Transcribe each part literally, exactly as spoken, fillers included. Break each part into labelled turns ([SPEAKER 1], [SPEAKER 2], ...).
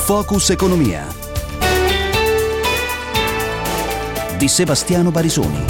[SPEAKER 1] Focus Economia di Sebastiano Barisoni.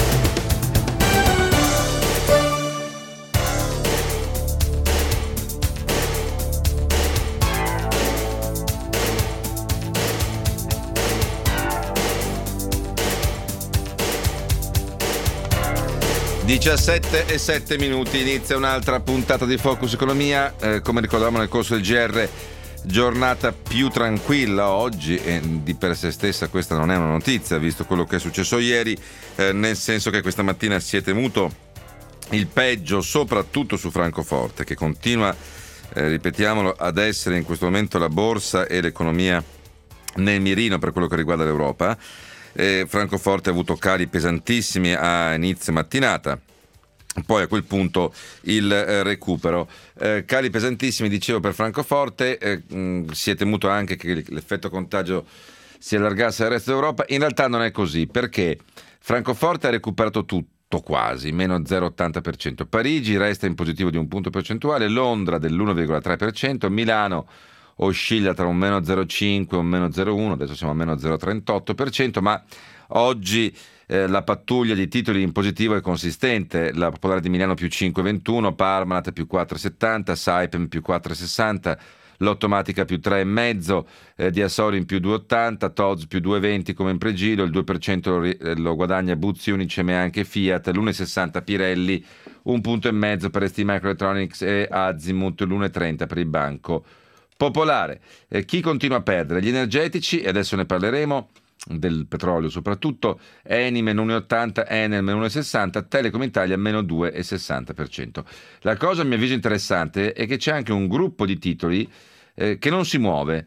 [SPEAKER 2] diciassette e sette minuti, inizia un'altra puntata di Focus Economia, eh, come ricordavamo nel corso del G R, giornata più tranquilla oggi, e di per sé stessa questa non è una notizia visto quello che è successo ieri, eh, nel senso che questa mattina si è temuto il peggio soprattutto su Francoforte, che continua, eh, ripetiamolo, ad essere in questo momento la borsa e l'economia nel mirino per quello che riguarda l'Europa. Eh, Francoforte ha avuto cali pesantissimi a inizio mattinata, poi a quel punto il eh, recupero. Eh, cali pesantissimi, dicevo, per Francoforte. Eh, mh, si è temuto anche che l'effetto contagio si allargasse al resto d'Europa. In realtà non è così, perché Francoforte ha recuperato tutto quasi, meno zero virgola ottanta per cento. Parigi resta in positivo di un punto percentuale, Londra dell'uno virgola tre per cento, Milano oscilla tra un meno zero virgola cinque e un meno zero virgola uno, adesso siamo a meno zero virgola trentotto per cento, ma oggi eh, la pattuglia di titoli in positivo è consistente. La Popolare di Milano più cinque virgola ventuno, Parmalat più quattro virgola settanta, Saipem più quattro virgola sessanta, Lottomatica più tre virgola cinque, eh, Diasorin più due virgola ottanta, Tod's più due virgola venti come in pregilo, il due per cento lo, lo guadagna Buzzi, Unicem e anche Fiat, l'uno virgola sessanta Pirelli, un punto e mezzo per S T Microelectronics e Azimut, l'uno virgola trenta per il Banco Popolare. Eh, chi continua a perdere? Gli energetici, e adesso ne parleremo, del petrolio soprattutto, Eni meno uno virgola ottanta, Enel meno uno virgola sessanta, Telecom Italia meno due virgola sessanta per cento. La cosa a mio avviso interessante è che c'è anche un gruppo di titoli eh, che non si muove,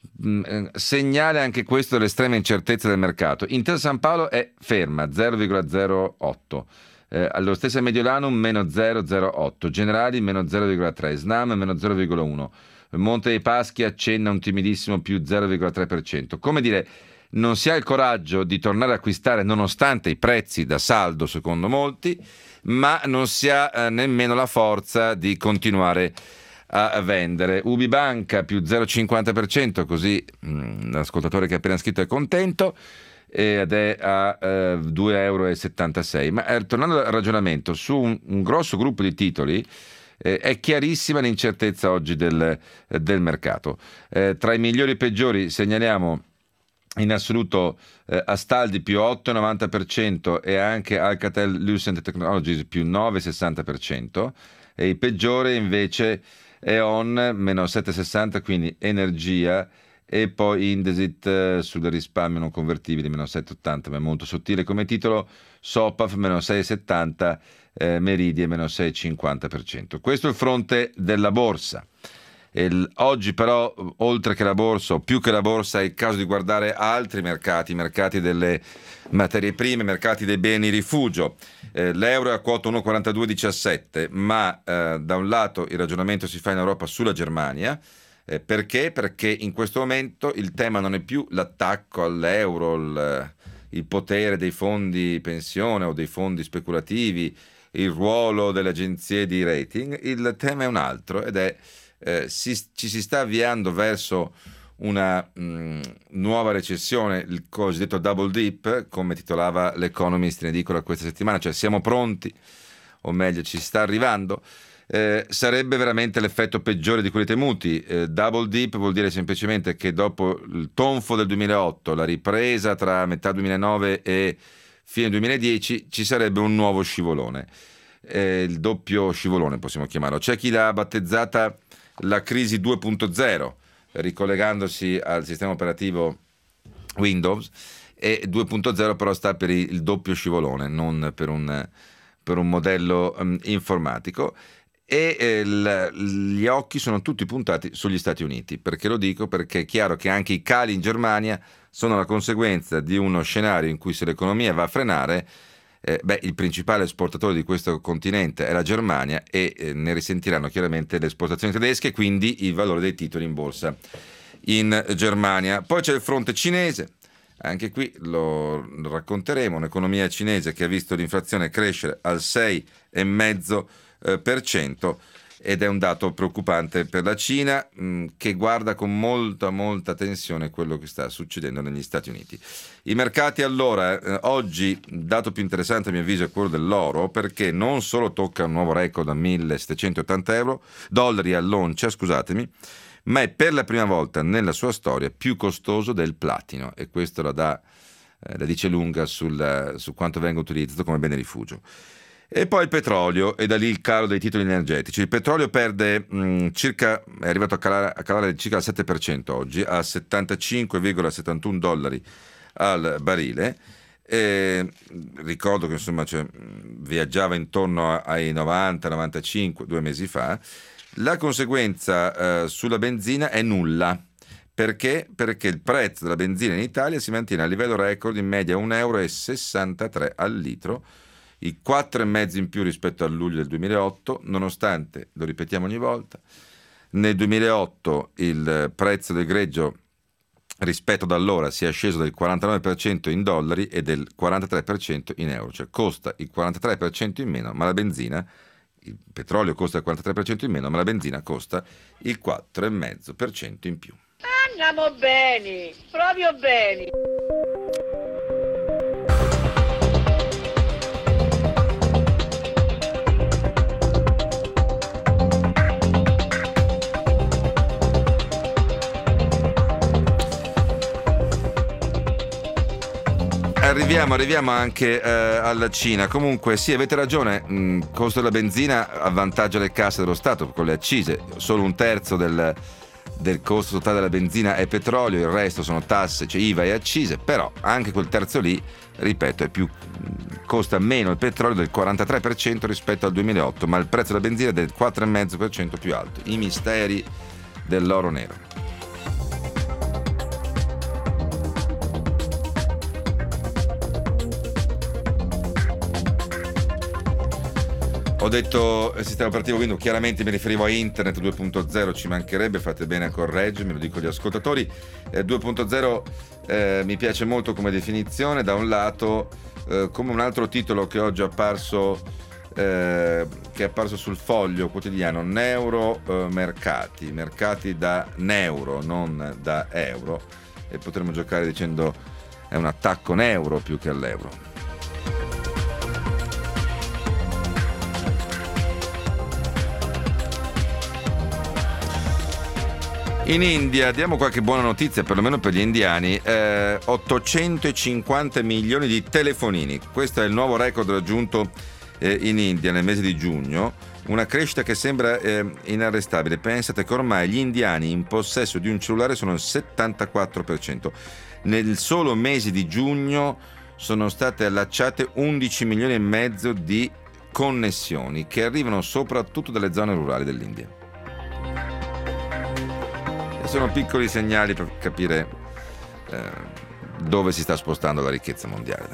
[SPEAKER 2] mm, segnale anche questo dell'estrema incertezza del mercato. Intesa San Paolo è ferma, zero virgola zero otto. Eh, allo stesso Mediolanum meno zero virgola zero otto, Generali meno zero virgola tre, Snam meno zero virgola uno, Monte dei Paschi accenna un timidissimo più zero virgola tre per cento. Come dire, non si ha il coraggio di tornare a acquistare nonostante i prezzi da saldo secondo molti, ma non si ha eh, nemmeno la forza di continuare a, a vendere. Ubibanca più zero virgola cinquanta per cento, così mh, l'ascoltatore che ha appena scritto è contento, ed è a eh, due virgola settantasei euro. Ma eh, tornando al ragionamento su un, un grosso gruppo di titoli, eh, è chiarissima l'incertezza oggi del, del mercato. Eh, tra i migliori e i peggiori segnaliamo in assoluto eh, Astaldi più otto virgola novanta per cento e anche Alcatel-Lucent Technologies più nove virgola sessanta per cento, e il peggiore invece è On meno sette virgola sessanta, quindi energia, e poi Indesit eh, sul risparmio non convertibile meno sette virgola ottanta, ma è molto sottile come titolo, Sopaf meno sei virgola settanta, eh, Meridie meno sei virgola cinquanta per cento. Questo è il fronte della borsa. Il, oggi però, oltre che la borsa o più che la borsa, è il caso di guardare altri mercati, i mercati delle materie prime, mercati dei beni rifugio. Eh, l'euro è a quota uno virgola quarantadue diciassette, ma eh, da un lato il ragionamento si fa in Europa sulla Germania. Eh, perché? Perché in questo momento il tema non è più l'attacco all'euro, il, il potere dei fondi pensione o dei fondi speculativi, il ruolo delle agenzie di rating. Il tema è un altro, ed è Eh, si, ci si sta avviando verso una mh, nuova recessione, il cosiddetto double dip, come titolava l'Economist in edicola questa settimana, cioè siamo pronti, o meglio ci sta arrivando. Eh, sarebbe veramente l'effetto peggiore di quelli temuti. Eh, double dip vuol dire semplicemente che dopo il tonfo del duemilaotto, la ripresa tra metà duemilanove e fine duemiladieci, ci sarebbe un nuovo scivolone, eh, il doppio scivolone possiamo chiamarlo. C'è chi l'ha battezzata la crisi due punto zero, ricollegandosi al sistema operativo Windows, e due punto zero però sta per il doppio scivolone, non per un, per un modello um, informatico. E eh, l, gli occhi sono tutti puntati sugli Stati Uniti. Perché lo dico? Perché è chiaro che anche i cali in Germania sono la conseguenza di uno scenario in cui, se l'economia va a frenare, Eh, beh, il principale esportatore di questo continente è la Germania, e eh, ne risentiranno chiaramente le esportazioni tedesche, quindi il valore dei titoli in borsa in Germania. Poi c'è il fronte cinese, anche qui lo racconteremo, un'economia cinese che ha visto l'inflazione crescere al sei virgola cinque per cento, ed è un dato preoccupante per la Cina, mh, che guarda con molta molta tensione quello che sta succedendo negli Stati Uniti. I mercati allora, eh, oggi il dato più interessante a mio avviso è quello dell'oro, perché non solo tocca un nuovo record a millesettecentottanta euro, dollari all'oncia, scusatemi, ma è per la prima volta nella sua storia più costoso del platino, e questo la dà, eh, la dice lunga sul, su quanto venga utilizzato come bene rifugio. E poi il petrolio, e da lì il calo dei titoli energetici. Il petrolio perde mh, circa, è arrivato a calare, a calare circa il sette per cento oggi, a settantacinque virgola settantuno dollari al barile. E ricordo che insomma cioè, viaggiava intorno ai novanta novantacinque due mesi fa. La conseguenza eh, sulla benzina è nulla. Perché? Perché il prezzo della benzina in Italia si mantiene a livello record, in media un euro e sessantatré al litro, i quattro virgola cinque in più rispetto a luglio del duemilaotto, nonostante, lo ripetiamo ogni volta, nel duemilaotto il prezzo del greggio rispetto ad allora sia sceso del quarantanove per cento in dollari e del quarantatré per cento in euro, cioè costa il quarantatré per cento in meno, ma la benzina, il petrolio costa il quarantatré per cento in meno, ma la benzina costa il quattro virgola cinque per cento in più.
[SPEAKER 3] Andiamo bene, proprio bene.
[SPEAKER 2] Arriviamo, arriviamo anche eh, alla Cina. Comunque sì, avete ragione, il costo della benzina avvantaggia le casse dello Stato con le accise, solo un terzo del, del costo totale della benzina è petrolio, il resto sono tasse, cioè I V A e accise, però anche quel terzo lì, ripeto, è più, costa meno il petrolio del quarantatré per cento rispetto al duemilaotto, ma il prezzo della benzina è del quattro virgola cinque per cento più alto. I misteri dell'oro nero. Ho detto eh, sistema operativo Windows, chiaramente mi riferivo a Internet due punto zero, ci mancherebbe, fate bene a correggermi, lo dico agli ascoltatori. eh, due punto zero eh, mi piace molto come definizione, da un lato eh, come un altro titolo che oggi è apparso, eh, che è apparso sul Foglio Quotidiano, Neuro eh, mercati, mercati da neuro, non da euro, e potremmo giocare dicendo è un attacco neuro più che all'euro. In India, diamo qualche buona notizia, perlomeno per gli indiani, eh, ottocentocinquanta milioni di telefonini. Questo è il nuovo record raggiunto eh, in India nel mese di giugno, una crescita che sembra eh, inarrestabile. Pensate che ormai gli indiani in possesso di un cellulare sono il settantaquattro per cento. Nel solo mese di giugno sono state allacciate undici milioni e mezzo di connessioni che arrivano soprattutto dalle zone rurali dell'India. Sono piccoli segnali per capire eh, dove si sta spostando la ricchezza mondiale.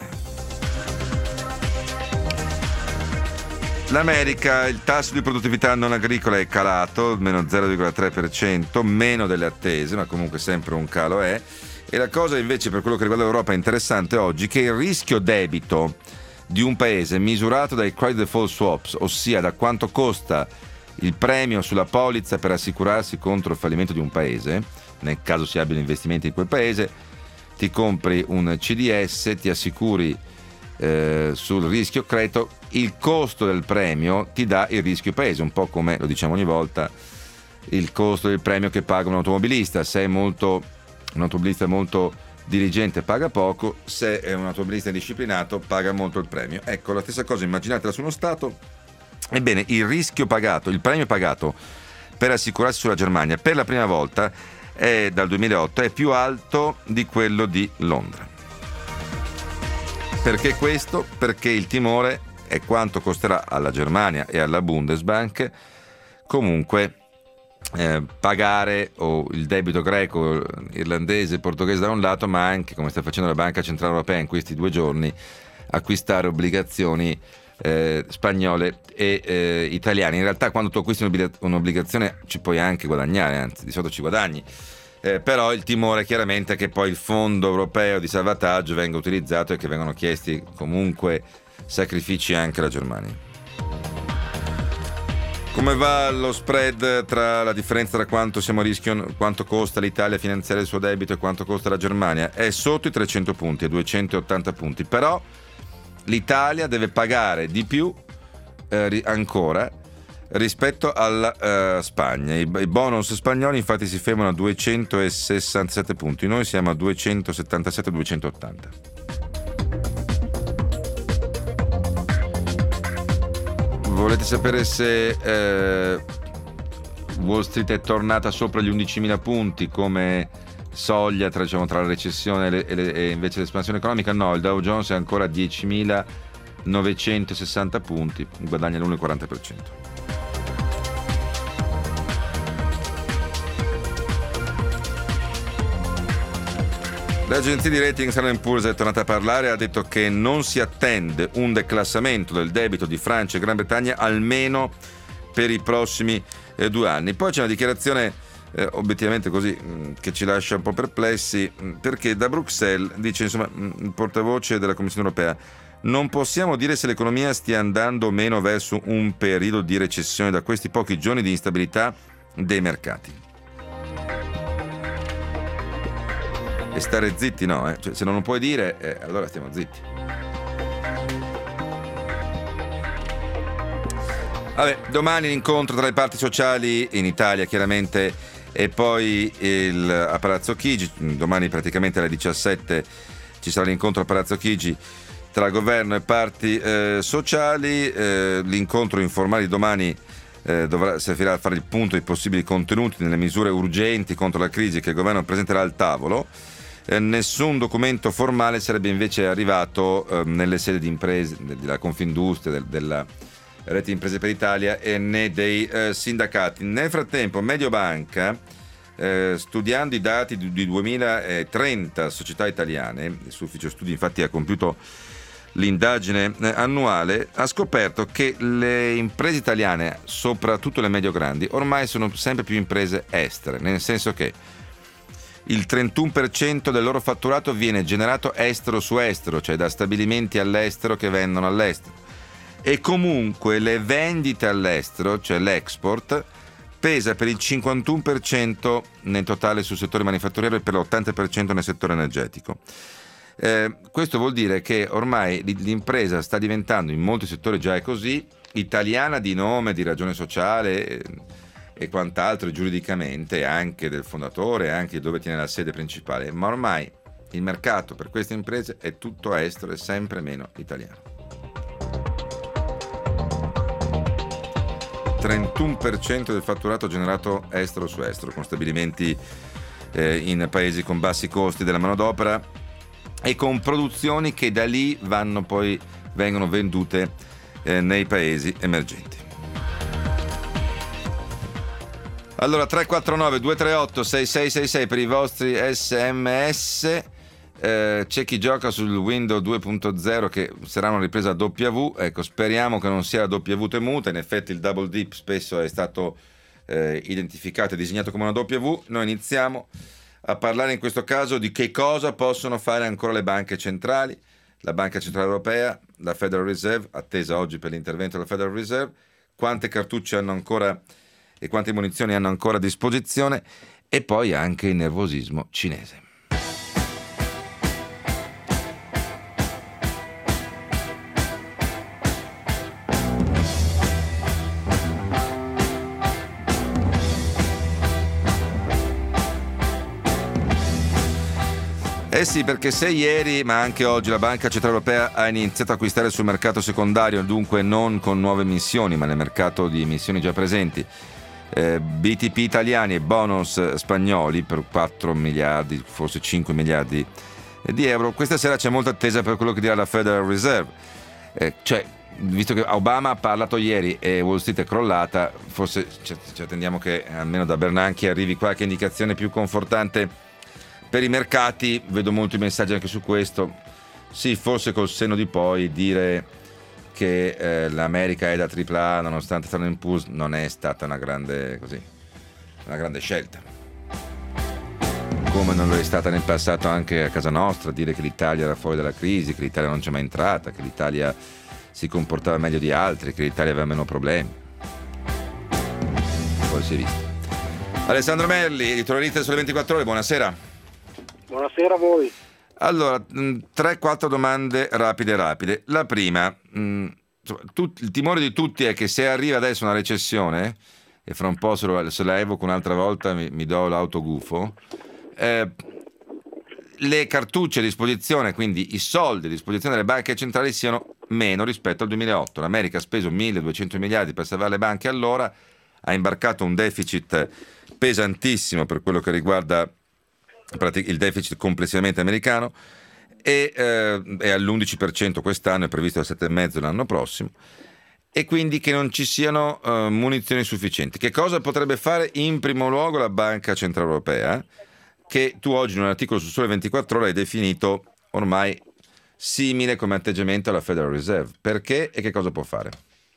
[SPEAKER 2] L'America, il tasso di produttività non agricola è calato, meno zero virgola tre per cento, meno delle attese, ma comunque sempre un calo è. E la cosa invece per quello che riguarda l'Europa è interessante oggi, che il rischio debito di un paese misurato dai credit default swaps, ossia da quanto costa il premio sulla polizza per assicurarsi contro il fallimento di un paese, nel caso si abbiano investimenti in quel paese, ti compri un C D S, ti assicuri eh, sul rischio credito, il costo del premio ti dà il rischio paese, un po' come, lo diciamo ogni volta, il costo del premio che paga un automobilista. Se è molto, un automobilista molto diligente paga poco, se è un automobilista indisciplinato paga molto il premio. Ecco, la stessa cosa immaginatela su uno Stato. Ebbene, il rischio pagato, il premio pagato per assicurarsi sulla Germania per la prima volta è, dal duemilaotto, è più alto di quello di Londra. Perché questo? Perché il timore è quanto costerà alla Germania e alla Bundesbank comunque eh, pagare o il debito greco, irlandese, portoghese da un lato, ma anche, come sta facendo la Banca Centrale Europea in questi due giorni, acquistare obbligazioni Eh, spagnole e eh, italiane. In realtà quando tu acquisti un'obbligazione ci puoi anche guadagnare, anzi di solito ci guadagni, eh, però il timore chiaramente è che poi il fondo europeo di salvataggio venga utilizzato e che vengano chiesti comunque sacrifici anche alla Germania. Come va lo spread tra la differenza tra quanto siamo a rischio, quanto costa l'Italia a finanziare il suo debito e quanto costa la Germania? È sotto i trecento punti, a duecentottanta punti, però l'Italia deve pagare di più eh, ancora rispetto alla uh, Spagna. I, I bonus spagnoli infatti si fermano a duecentosessantasette punti, noi siamo a duecentosettantasette duecentottanta. Volete sapere se eh, Wall Street è tornata sopra gli undicimila punti come soglia tra, diciamo, tra la recessione e, le, e, le, e invece l'espansione economica? No, il Dow Jones è ancora a diecimilanovecentosessanta punti, guadagna l'uno virgola quaranta per cento. L'agenzia di rating Standard and Poor's è tornata a parlare e ha detto che non si attende un declassamento del debito di Francia e Gran Bretagna almeno per i prossimi eh, due anni. Poi c'è una dichiarazione eh, obiettivamente così mh, che ci lascia un po' perplessi, mh, perché da Bruxelles dice, insomma, mh, il portavoce della Commissione europea: non possiamo dire se l'economia stia andando o meno verso un periodo di recessione da questi pochi giorni di instabilità dei mercati. E stare zitti no, eh? Cioè, se non lo puoi dire, eh, allora stiamo zitti. Vabbè, domani l'incontro tra le parti sociali in Italia, chiaramente, e poi il, a Palazzo Chigi. Domani praticamente alle diciassette ci sarà l'incontro a Palazzo Chigi tra governo e parti eh, sociali. Eh, l'incontro informale di domani eh, dovrà servirà a fare il punto dei possibili contenuti nelle misure urgenti contro la crisi che il governo presenterà al tavolo. Eh, nessun documento formale sarebbe invece arrivato eh, nelle sedi di imprese, della Confindustria, del, della Rete Imprese per l'Italia e né dei eh, sindacati. Nel frattempo Mediobanca, eh, studiando i dati di, di duemilatrenta società italiane, il suo ufficio studi infatti ha compiuto l'indagine eh, annuale, ha scoperto che le imprese italiane, soprattutto le medio-grandi, ormai sono sempre più imprese estere, nel senso che il trentuno per cento del loro fatturato viene generato estero su estero, cioè da stabilimenti all'estero che vendono all'estero. E comunque le vendite all'estero, cioè l'export, pesa per il cinquantuno per cento nel totale sul settore manifatturiero e per l'ottanta per cento nel settore energetico. Eh, questo vuol dire che ormai l'impresa sta diventando, in molti settori già è così, italiana di nome, di ragione sociale e, e quant'altro, giuridicamente anche del fondatore, anche dove tiene la sede principale, ma ormai il mercato per queste imprese è tutto estero e sempre meno italiano. trentuno per cento del fatturato generato estero su estero, con stabilimenti eh, in paesi con bassi costi della manodopera e con produzioni che da lì vanno poi vengono vendute eh, nei paesi emergenti. Allora tre quattro nove due tre otto sei sei sei sei per i vostri sms. Eh, c'è chi gioca sul Windows due punto zero che sarà una ripresa W. Ecco, speriamo che non sia la W temuta. In effetti il double dip spesso è stato eh, identificato e disegnato come una W. Noi iniziamo a parlare in questo caso di che cosa possono fare ancora le banche centrali, la Banca Centrale Europea, la Federal Reserve, attesa oggi per l'intervento della Federal Reserve, quante cartucce hanno ancora e quante munizioni hanno ancora a disposizione, e poi anche il nervosismo cinese. Eh sì, perché se ieri, ma anche oggi, la Banca Centrale Europea ha iniziato a acquistare sul mercato secondario, dunque non con nuove emissioni, ma nel mercato di emissioni già presenti, eh, B T P italiani e bonus spagnoli per quattro miliardi, forse cinque miliardi di euro, questa sera c'è molta attesa per quello che dirà la Federal Reserve. Eh, cioè, visto che Obama ha parlato ieri e Wall Street è crollata, forse ci attendiamo che almeno da Bernanke arrivi qualche indicazione più confortante per i mercati. Vedo molti messaggi anche su questo. Sì, forse col senno di poi dire che eh, l'America è da tripla A nonostante Standard and Poor's non è stata una grande, così, una grande scelta, come non lo è stata nel passato anche a casa nostra dire che l'Italia era fuori dalla crisi, che l'Italia non c'è mai entrata, che l'Italia si comportava meglio di altri, che l'Italia aveva meno problemi. poi si è visto. Alessandro Merli, editorialista sulle ventiquattro ore, buonasera.
[SPEAKER 4] Buonasera a voi.
[SPEAKER 2] Allora, tre quattro domande rapide rapide. La prima, mh, tut, il timore di tutti è che se arriva adesso una recessione, e fra un po' se, lo, se la evoco un'altra volta mi, mi do l'autogufo, eh, le cartucce a disposizione, quindi i soldi a disposizione delle banche centrali siano meno rispetto al duemilaotto. L'America ha speso milleduecento miliardi per salvare le banche, allora ha imbarcato un deficit pesantissimo per quello che riguarda il deficit complessivamente americano e eh, è all'undici per cento quest'anno, è previsto al sette virgola cinque per cento l'anno prossimo, e quindi che non ci siano uh, munizioni sufficienti. Che cosa potrebbe fare in primo luogo la Banca Centrale Europea, che tu oggi in un articolo su Sole ventiquattro ore hai definito ormai simile come atteggiamento alla Federal Reserve? Perché e che cosa può fare?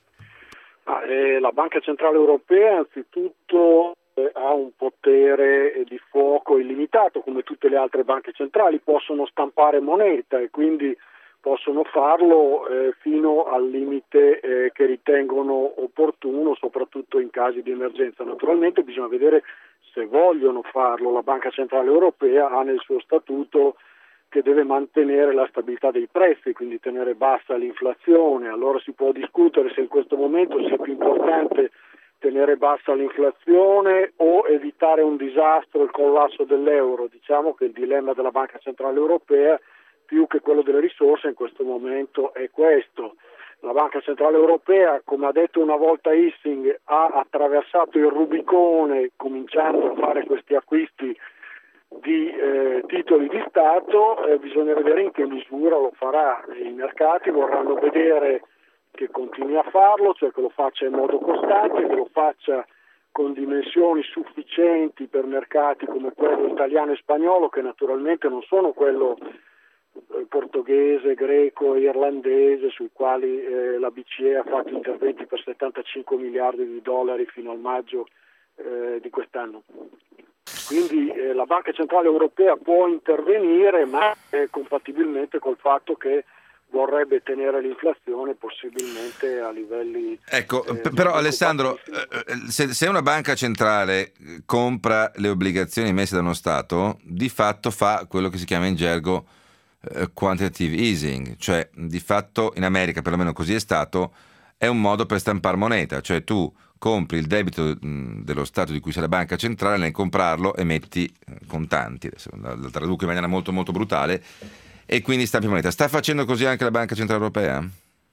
[SPEAKER 4] Ah, eh, la Banca Centrale Europea anzitutto eh, ha un potere eh, di fuoco illimitato, come tutte le altre banche centrali. Possono stampare moneta e quindi possono farlo eh, fino al limite eh, che ritengono opportuno, soprattutto in casi di emergenza. Naturalmente bisogna vedere se vogliono farlo. La Banca Centrale Europea ha nel suo statuto che deve mantenere la stabilità dei prezzi, quindi tenere bassa l'inflazione. Allora si può discutere se in questo momento sia più importante tenere bassa l'inflazione o evitare un disastro, il collasso dell'euro. Diciamo che il dilemma della Banca Centrale Europea, più che quello delle risorse, in questo momento è questo. La Banca Centrale Europea, come ha detto una volta Hissing, ha attraversato il Rubicone cominciando a fare questi acquisti di eh, titoli di Stato. Eh, bisogna vedere in che misura lo farà. I mercati vorranno vedere che continui a farlo, cioè che lo faccia in modo costante, che lo faccia con dimensioni sufficienti per mercati come quello italiano e spagnolo, che naturalmente non sono quello eh, portoghese, greco e irlandese, sui quali eh, la B C E ha fatto interventi per settantacinque miliardi di dollari fino al maggio eh, di quest'anno. Quindi eh, la Banca Centrale Europea può intervenire, ma eh, compatibilmente col fatto che vorrebbe tenere l'inflazione possibilmente a livelli...
[SPEAKER 2] Ecco,
[SPEAKER 4] eh,
[SPEAKER 2] però Alessandro, eh, se, se una banca centrale compra le obbligazioni emesse da uno Stato, di fatto fa quello che si chiama in gergo eh, quantitative easing, cioè di fatto in America, perlomeno così è stato, è un modo per stampare moneta, cioè tu compri il debito mh, dello Stato di cui sei la banca centrale, nel comprarlo emetti eh, contanti, adesso la, la traduco in maniera molto molto brutale, e quindi stampi moneta. Sta facendo così anche la Banca Centrale Europea?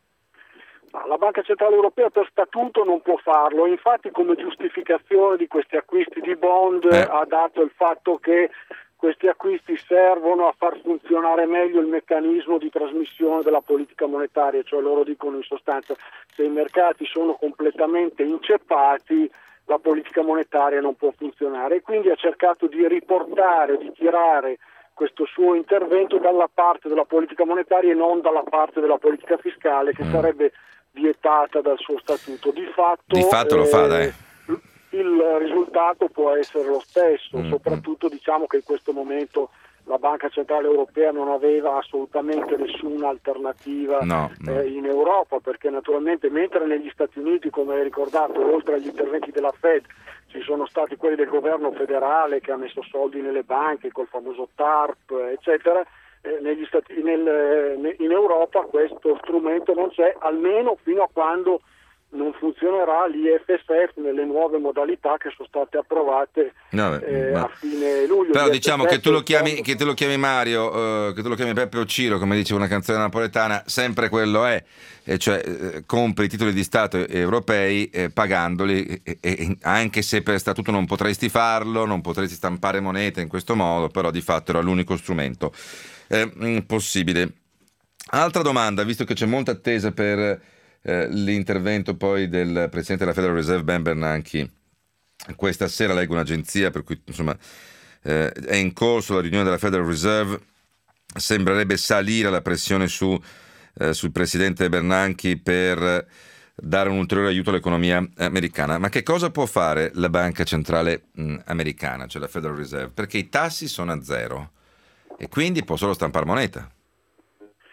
[SPEAKER 4] La Banca Centrale Europea per statuto non può farlo, infatti come giustificazione di questi acquisti di bond eh. ha dato il fatto che questi acquisti servono a far funzionare meglio il meccanismo di trasmissione della politica monetaria, cioè loro dicono in sostanza se i mercati sono completamente inceppati la politica monetaria non può funzionare, e quindi ha cercato di riportare, di tirare questo suo intervento dalla parte della politica monetaria e non dalla parte della politica fiscale, che mm. sarebbe vietata dal suo statuto. Di fatto,
[SPEAKER 2] di fatto lo
[SPEAKER 4] eh,
[SPEAKER 2] fa, dai.
[SPEAKER 4] Il risultato può essere lo stesso, mm. soprattutto diciamo che in questo momento la Banca Centrale Europea non aveva assolutamente nessuna alternativa
[SPEAKER 2] no, no.
[SPEAKER 4] Eh, in Europa, perché naturalmente mentre negli Stati Uniti, come hai ricordato, oltre agli interventi della Fed ci sono stati quelli del governo federale che ha messo soldi nelle banche col famoso TARP eccetera, eh, negli stati, nel, eh, in Europa questo strumento non c'è, almeno fino a quando non funzionerà l'I F S F nelle nuove modalità che sono state approvate no, eh, ma... a fine luglio.
[SPEAKER 2] Però diciamo che tu lo chiami, che tu lo chiami Mario, uh, che tu lo chiami Peppe o Ciro, come dice una canzone napoletana, sempre quello è, e cioè eh, compri i titoli di Stato europei eh, pagandoli, e, e, anche se per statuto non potresti farlo, non potresti stampare moneta in questo modo, però di fatto era l'unico strumento eh, possibile. Altra domanda, visto che c'è molta attesa per Eh, l'intervento poi del presidente della Federal Reserve Ben Bernanke. Questa sera leggo un'agenzia per cui insomma eh, è in corso la riunione della Federal Reserve, sembrerebbe salire la pressione su, eh, sul presidente Bernanke per dare un ulteriore aiuto all'economia americana. Ma che cosa può fare la banca centrale mh, americana, cioè la Federal Reserve? Perché i tassi sono a zero e quindi può solo stampare moneta.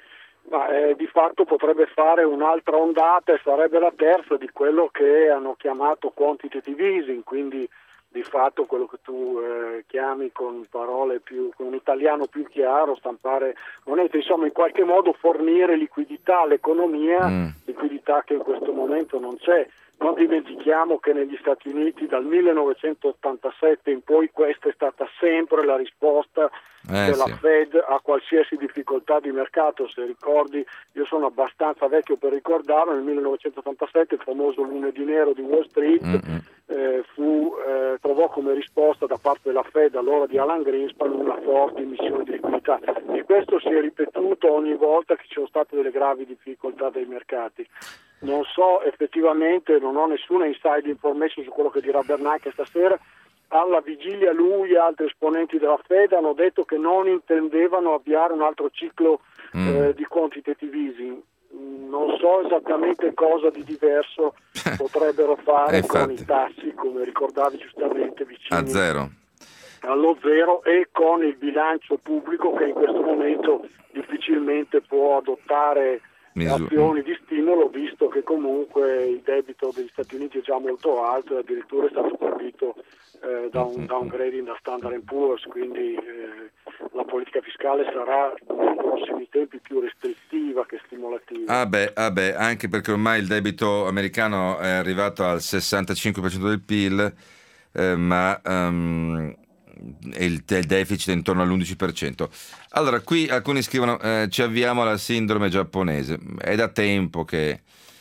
[SPEAKER 4] Ma eh, di fatto potrebbe fare un'altra ondata e sarebbe la terza di quello che hanno chiamato quantitative easing, quindi di fatto quello che tu eh, chiami con parole più, con un italiano più chiaro, stampare monete, insomma in qualche modo fornire liquidità all'economia, mm. liquidità che in questo momento non c'è. Non dimentichiamo che negli Stati Uniti dal millenovecentottantasette in poi questa è stata sempre la risposta eh, della sì. Fed a qualsiasi difficoltà di mercato. Se ricordi, io sono abbastanza vecchio per ricordarlo, nel millenovecentottantasette il famoso lunedì nero di Wall Street mm-hmm. eh, fu, eh, trovò come risposta da parte della Fed, allora di Alan Greenspan, una forte emissione di liquidità, e questo si è ripetuto ogni volta che ci sono state delle gravi difficoltà dei mercati. Non so effettivamente, non ho nessuna inside information su quello che dirà Bernanke stasera. Alla vigilia lui e altri esponenti della Fed hanno detto che non intendevano avviare un altro ciclo mm. eh, di quantitative easing. Non so esattamente cosa di diverso potrebbero fare con i tassi, come ricordavi giustamente, vicini
[SPEAKER 2] a zero.
[SPEAKER 4] allo zero, e con il bilancio pubblico che in questo momento difficilmente può adottare azioni di stimolo, visto che comunque il debito degli Stati Uniti è già molto alto e addirittura è stato colpito eh, da un downgrading da Standard and Poor's, quindi eh, la politica fiscale sarà nei prossimi tempi più restrittiva che stimolativa.
[SPEAKER 2] Ah beh, ah beh, anche perché ormai il debito americano è arrivato al sessantacinque per cento del P I L, eh, ma um, il, il deficit è intorno all'undici per cento. Allora, qui alcuni scrivono eh, ci avviamo alla sindrome giapponese. È da tempo che,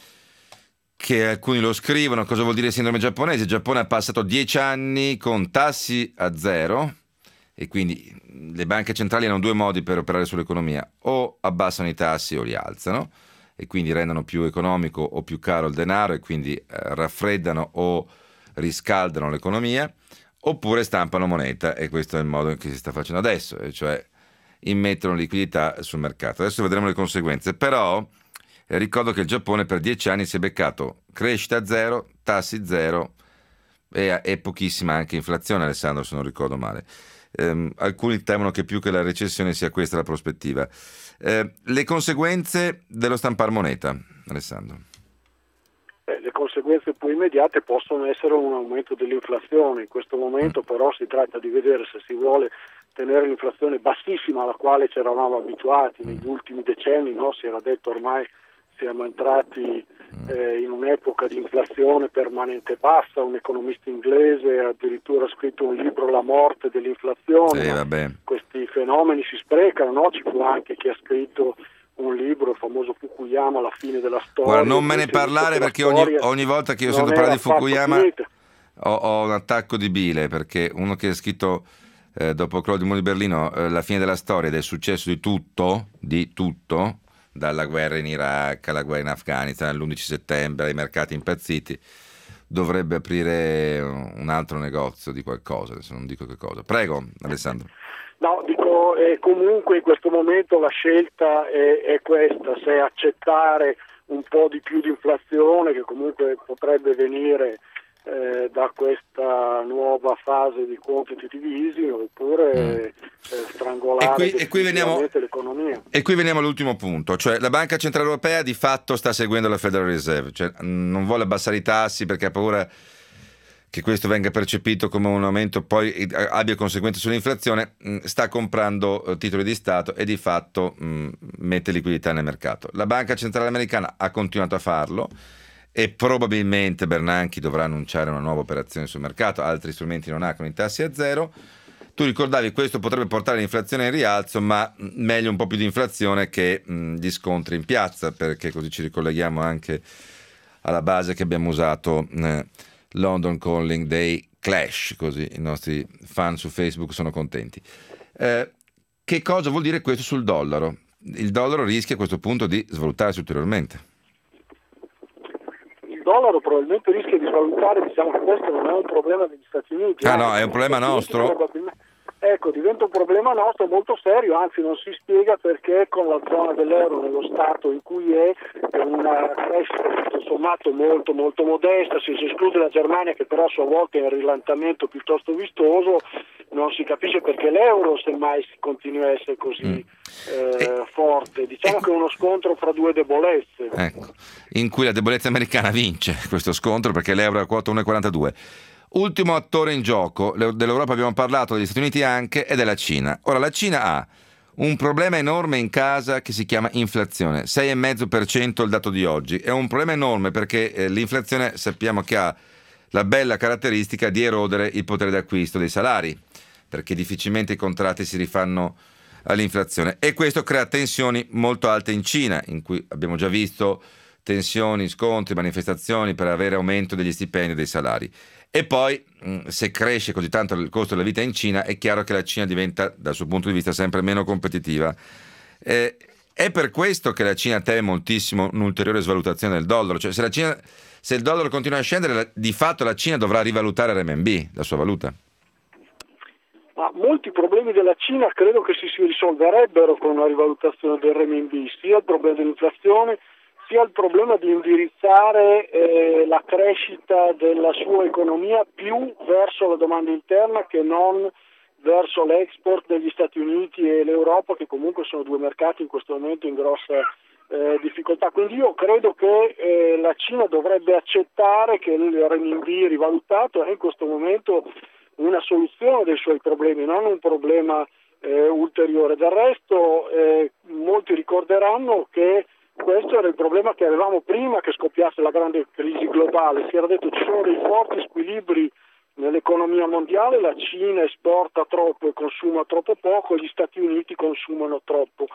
[SPEAKER 2] che alcuni lo scrivono. Cosa vuol dire sindrome giapponese? Il Giappone ha passato dieci anni con tassi a zero, e quindi le banche centrali hanno due modi per operare sull'economia: o abbassano i tassi o li alzano, e quindi rendono più economico o più caro il denaro, e quindi eh, raffreddano o riscaldano l'economia, oppure stampano moneta, e questo è il modo in cui si sta facendo adesso, e cioè immettono liquidità sul mercato. Adesso vedremo le conseguenze, però eh, ricordo che il Giappone per dieci anni si è beccato crescita zero, tassi zero e, e pochissima anche inflazione, Alessandro, se non ricordo male. Eh, alcuni temono che più che la recessione sia questa la prospettiva. Eh, le conseguenze dello stampar moneta, Alessandro?
[SPEAKER 4] Eh, le conseguenze più immediate possono essere un aumento dell'inflazione. In questo momento mm. però si tratta di vedere se si vuole tenere l'inflazione bassissima alla quale ci eravamo abituati negli ultimi decenni, no? Si era detto ormai siamo entrati eh, in un'epoca di inflazione permanente bassa. Un economista inglese ha addirittura scritto un libro, La morte dell'inflazione.
[SPEAKER 2] Sì, vabbè.
[SPEAKER 4] Questi fenomeni si sprecano, no? Ci fu anche chi ha scritto un libro, il famoso Fukuyama, La fine della storia.
[SPEAKER 2] Guarda, non me ne parlare, perché ogni, ogni volta che io sento parlare di Fukuyama ho, ho un attacco di bile, perché uno che ha scritto eh, dopo il crollo del muro di Berlino eh, La fine della storia ed è successo di tutto, di tutto, dalla guerra in Iraq alla guerra in Afghanistan, all'undici settembre, ai mercati impazziti, dovrebbe aprire un altro negozio di qualcosa, adesso non dico che cosa. Prego, Alessandro.
[SPEAKER 4] No, dico, eh, comunque in questo momento la scelta è, è questa: se accettare un po' di più di inflazione, che comunque potrebbe venire eh, da questa nuova fase di quantitative easing, oppure mm. eh, strangolare
[SPEAKER 2] e qui, e qui veniamo,
[SPEAKER 4] l'economia.
[SPEAKER 2] E qui veniamo all'ultimo punto, cioè la Banca Centrale Europea di fatto sta seguendo la Federal Reserve, cioè non vuole abbassare i tassi perché ha paura che questo venga percepito come un aumento, poi abbia conseguenze sull'inflazione. Sta comprando titoli di Stato e di fatto mh, mette liquidità nel mercato. La Banca Centrale Americana ha continuato a farlo e probabilmente Bernanke dovrà annunciare una nuova operazione sul mercato. Altri strumenti non ha, con i tassi a zero. Tu ricordavi, questo potrebbe portare l'inflazione in rialzo, ma meglio un po' più di inflazione che mh, gli scontri in piazza, perché così ci ricolleghiamo anche alla base che abbiamo usato eh, London Calling dei Clash, così i nostri fan su Facebook sono contenti. Eh, che cosa vuol dire questo sul dollaro? Il dollaro rischia a questo punto di svalutarsi ulteriormente.
[SPEAKER 4] Il dollaro probabilmente rischia di svalutare, diciamo che questo non è un problema degli Stati Uniti.
[SPEAKER 2] Ah no, è un problema nostro?
[SPEAKER 4] Ecco, diventa un problema nostro molto serio, anzi non si spiega perché con la zona dell'euro nello stato in cui è, è una crescita tutto sommato molto molto modesta, se si esclude la Germania che però a sua volta è in rilantamento piuttosto vistoso, non si capisce perché l'euro semmai si continua a essere così mm. eh, e, forte. Diciamo e, che è uno scontro fra due debolezze.
[SPEAKER 2] Ecco, in cui la debolezza americana vince questo scontro perché l'euro è a quota uno virgola quarantadue. Ultimo attore in gioco, dell'Europa abbiamo parlato, degli Stati Uniti anche, e della Cina. Ora la Cina ha un problema enorme in casa che si chiama inflazione, sei virgola cinque per cento il dato di oggi. È un problema enorme perché eh, l'inflazione sappiamo che ha la bella caratteristica di erodere il potere d'acquisto dei salari, perché difficilmente i contratti si rifanno all'inflazione, e questo crea tensioni molto alte in Cina, in cui abbiamo già visto tensioni, scontri, manifestazioni per avere aumento degli stipendi e dei salari. E poi se cresce così tanto il costo della vita in Cina, è chiaro che la Cina diventa dal suo punto di vista sempre meno competitiva. Eh, è per questo che la Cina teme moltissimo un'ulteriore svalutazione del dollaro, cioè se la Cina Se il dollaro continua a scendere, di fatto la Cina dovrà rivalutare il renminbi, la sua valuta.
[SPEAKER 4] Ma molti problemi della Cina credo che si, si risolverebbero con una rivalutazione del renminbi, sia il problema dell'inflazione, sia il problema di indirizzare eh, la crescita della sua economia più verso la domanda interna che non verso l'export degli Stati Uniti e l'Europa, che comunque sono due mercati in questo momento in grossa Eh, difficoltà. Quindi io credo che eh, la Cina dovrebbe accettare che il renminbi rivalutato è in questo momento una soluzione dei suoi problemi, non un problema eh, ulteriore. Del resto eh, molti ricorderanno che questo era il problema che avevamo prima che scoppiasse la grande crisi globale. Si era detto ci sono dei forti squilibri nell'economia mondiale, la Cina esporta troppo e consuma troppo poco, gli Stati Uniti consumano troppo.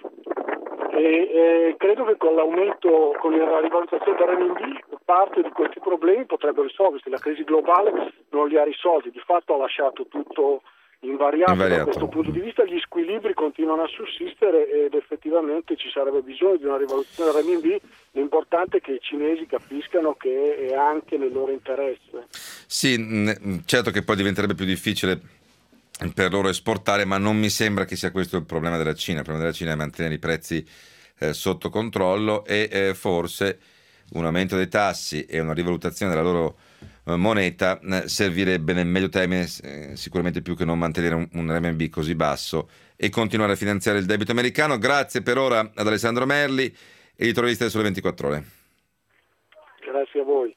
[SPEAKER 4] E, e credo che con l'aumento, con la rivalutazione del renminbi, parte di questi problemi potrebbero risolversi. La crisi globale non li ha risolti, di fatto ha lasciato tutto invariato. invariato. Da questo punto di vista gli squilibri continuano a sussistere ed effettivamente ci sarebbe bisogno di una rivalutazione del renminbi. L'importante è che i cinesi capiscano che è anche nel loro interesse.
[SPEAKER 2] Sì, certo che poi diventerebbe più difficile per loro esportare, ma non mi sembra che sia questo il problema della Cina. Il problema della Cina è mantenere i prezzi eh, sotto controllo e eh, forse un aumento dei tassi e una rivalutazione della loro eh, moneta eh, servirebbe nel medio termine eh, sicuramente più che non mantenere un, un renminbi così basso e continuare a finanziare il debito americano. Grazie per ora ad Alessandro Merli, editorialista del Sole ventiquattro Ore.
[SPEAKER 4] Grazie a voi.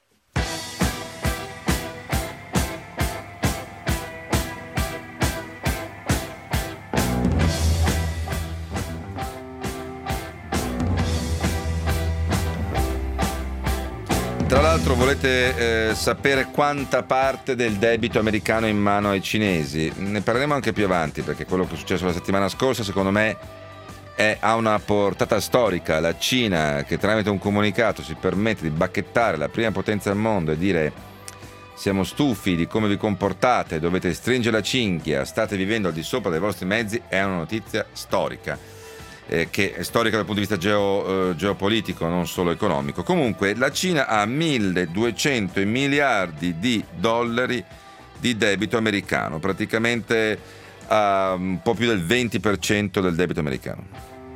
[SPEAKER 2] Tra l'altro volete eh, sapere quanta parte del debito americano è in mano ai cinesi? Ne parleremo anche più avanti, perché quello che è successo la settimana scorsa secondo me è, ha una portata storica. La Cina, che tramite un comunicato si permette di bacchettare la prima potenza al mondo e dire siamo stufi di come vi comportate, dovete stringere la cinghia, state vivendo al di sopra dei vostri mezzi, è una notizia storica. Eh, che è storica dal punto di vista geo, eh, geopolitico, non solo economico. Comunque la Cina ha milleduecento miliardi di dollari di debito americano, praticamente ha un po' più del venti per cento del debito americano.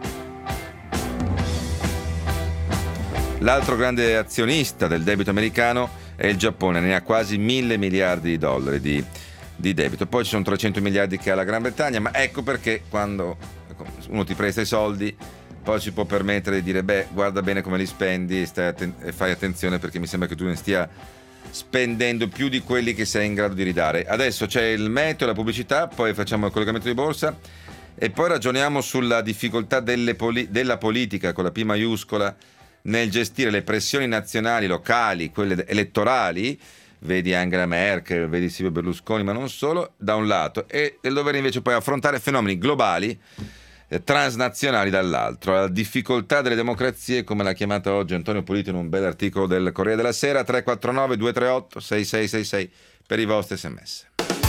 [SPEAKER 2] L'altro grande azionista del debito americano è il Giappone, ne ha quasi mille miliardi di dollari di, di debito. Poi ci sono trecento miliardi che ha la Gran Bretagna, ma ecco perché quando uno ti presta i soldi poi si può permettere di dire beh, guarda bene come li spendi e, stai atten- e fai attenzione, perché mi sembra che tu ne stia spendendo più di quelli che sei in grado di ridare. Adesso c'è il meteo, la pubblicità, poi facciamo il collegamento di borsa e poi ragioniamo sulla difficoltà delle poli- della politica con la P maiuscola nel gestire le pressioni nazionali, locali, quelle elettorali, vedi Angela Merkel, vedi Silvio Berlusconi, ma non solo, da un lato, e del dover invece poi affrontare fenomeni globali, eh, transnazionali dall'altro. La difficoltà delle democrazie, come l'ha chiamata oggi Antonio Polito in un bel articolo del Corriere della Sera. Tre quattro nove due tre otto sei sei sei sei per i vostri sms.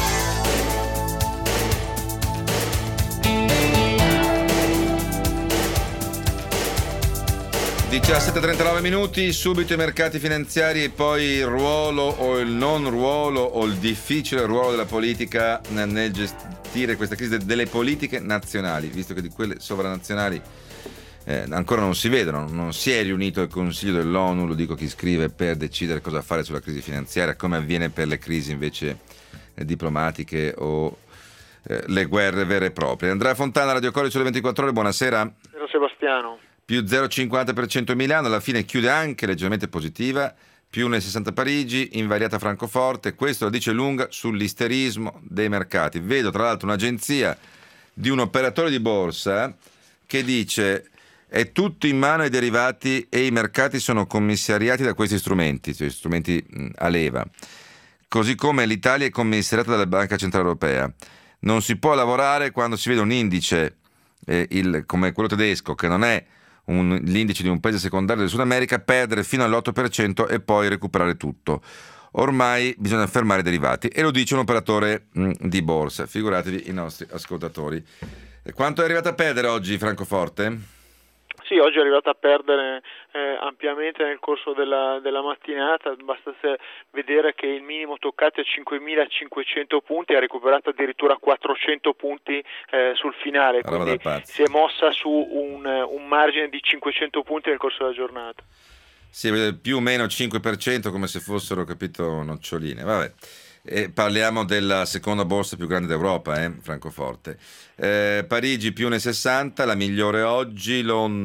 [SPEAKER 2] diciassette e trentanove minuti, subito i mercati finanziari e poi il ruolo o il non ruolo o il difficile ruolo della politica nel gestire questa crisi delle politiche nazionali, visto che di quelle sovranazionali eh, ancora non si vedono. Non si è riunito il Consiglio dell'ONU, lo dico chi scrive, per decidere cosa fare sulla crisi finanziaria, come avviene per le crisi invece eh, diplomatiche o eh, le guerre vere e proprie. Andrea Fontana, Radio Cori sulle ventiquattro ore, buonasera.
[SPEAKER 5] Ciao Sebastiano.
[SPEAKER 2] Più zero virgola cinquanta per cento Milano, alla fine chiude anche leggermente positiva, più uno virgola sessanta Parigi, invariata Francoforte. Questo lo dice lunga sull'isterismo dei mercati. Vedo tra l'altro un'agenzia di un operatore di borsa che dice: è tutto in mano ai derivati e i mercati sono commissariati da questi strumenti, cioè strumenti mh, a leva. Così come l'Italia è commissariata dalla Banca Centrale Europea. Non si può lavorare quando si vede un indice eh, il, come quello tedesco, che non è un, l'indice di un paese secondario del Sud America, perdere fino all'otto per cento e poi recuperare tutto. Ormai bisogna fermare i derivati, e lo dice un operatore mh, di borsa. Figuratevi i nostri ascoltatori. Quanto è arrivato a perdere oggi Francoforte?
[SPEAKER 5] Sì, oggi è arrivata a perdere eh, ampiamente nel corso della, della mattinata, basta vedere che il minimo toccato è cinquemilacinquecento punti, ha recuperato addirittura quattrocento punti eh, sul finale, quindi si è mossa su un, un margine di cinquecento punti nel corso della giornata.
[SPEAKER 2] Sì, più o meno cinque per cento, come se fossero, capito, noccioline. Vabbè. E parliamo della seconda borsa più grande d'Europa, eh, Francoforte. Eh, Parigi più uno virgola sessanta, la migliore oggi,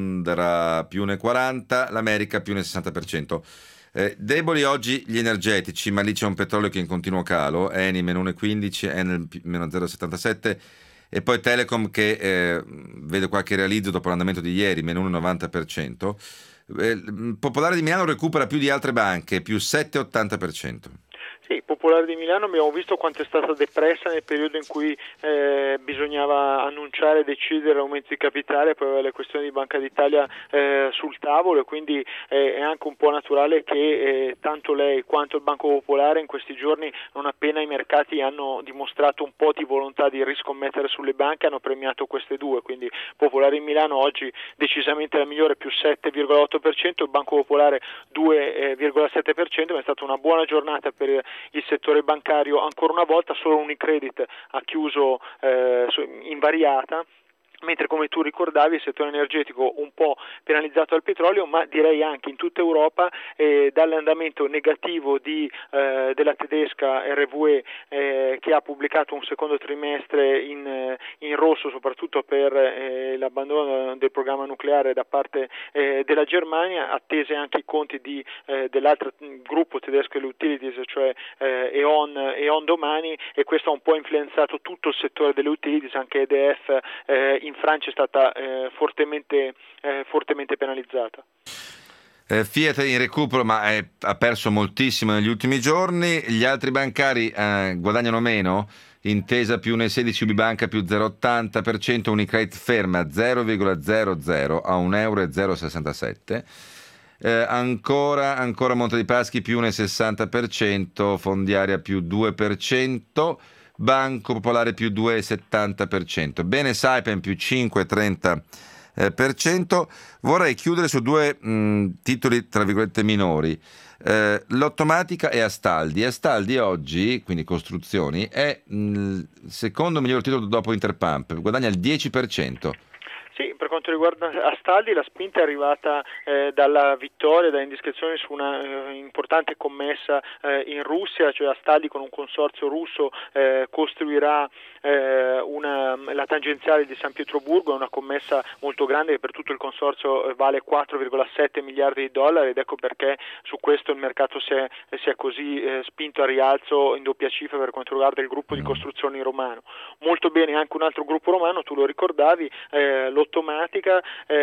[SPEAKER 2] Londra più uno virgola quaranta, l'America più uno virgola sessanta per cento. Eh, deboli oggi gli energetici, ma lì c'è un petrolio che è in continuo calo, Eni meno uno virgola quindici, Enel meno zero virgola settantasette, e poi Telecom che eh, vede qualche realizzo dopo l'andamento di ieri, meno uno virgola novanta per cento. Eh, Popolare di Milano recupera più di altre banche, più sette virgola ottanta per cento.
[SPEAKER 5] Sì, Popolare di Milano abbiamo visto quanto è stata depressa nel periodo in cui eh, bisognava annunciare e decidere l'aumento di capitale, poi aveva le questioni di Banca d'Italia eh, sul tavolo, e quindi eh, è anche un po' naturale che eh, tanto lei quanto il Banco Popolare in questi giorni, non appena i mercati hanno dimostrato un po' di volontà di riscommettere sulle banche, hanno premiato queste due, quindi Popolare di Milano oggi decisamente la migliore, più sette virgola otto per cento, il Banco Popolare due virgola sette per cento, ma è stata una buona giornata per il settore bancario. Ancora una volta solo Unicredit ha chiuso eh, invariata, mentre, come tu ricordavi, il settore energetico un po' penalizzato dal petrolio, ma direi anche in tutta Europa eh, dall'andamento negativo di, eh, della tedesca R V E eh, che ha pubblicato un secondo trimestre in, in rosso, soprattutto per eh, l'abbandono del programma nucleare da parte eh, della Germania, attese anche i conti di, eh, dell'altro gruppo tedesco delle utilities, cioè eh, E.ON, E.ON domani, e questo ha un po' influenzato tutto il settore delle utilities, anche E D F eh, in Francia è stata eh, fortemente, eh, fortemente penalizzata.
[SPEAKER 2] Eh, Fiat in recupero, ma è, ha perso moltissimo negli ultimi giorni. Gli altri bancari eh, guadagnano meno. Intesa più uno virgola sedici, Ubibanca più zero virgola ottanta per cento, Unicredit ferma zero virgola zero zero a un euro e zero virgola sessantasette. Eh, ancora, ancora Monte dei Paschi più uno virgola sessanta per cento, Fondiaria più due per cento, Banco Popolare più due virgola settanta per cento, bene Saipem più cinque virgola trenta per cento. Vorrei chiudere su due mh, titoli tra virgolette minori, eh, Lottomatica e Astaldi. Astaldi oggi, quindi costruzioni, è il secondo miglior titolo dopo Interpump, guadagna il dieci per cento.
[SPEAKER 5] Sì, per quanto riguarda Astaldi, la spinta è arrivata eh, dalla vittoria, da indiscrezioni su una eh, importante commessa eh, in Russia, cioè Astaldi con un consorzio russo eh, costruirà eh, una, la tangenziale di San Pietroburgo, è una commessa molto grande che per tutto il consorzio eh, vale quattro virgola sette miliardi di dollari, ed ecco perché su questo il mercato si è, si è così eh, spinto a rialzo in doppia cifra per quanto riguarda il gruppo di costruzioni romano. Molto bene anche un altro gruppo romano, tu lo ricordavi, eh, Lottomatica,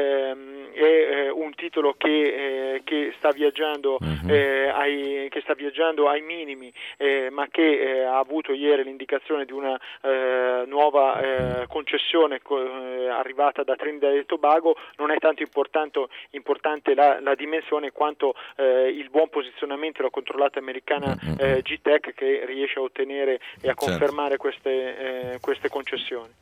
[SPEAKER 5] ehm, è eh, un titolo che, eh, che sta viaggiando uh-huh. eh, ai, che sta viaggiando ai minimi, eh, ma che eh, ha avuto ieri l'indicazione di una eh, nuova eh, concessione co- eh, arrivata da Trinidad e Tobago. Non è tanto importante, importante la, la dimensione quanto eh, il buon posizionamento della controllata americana eh, G-Tech, che riesce a ottenere e a confermare certo. queste, eh, queste concessioni.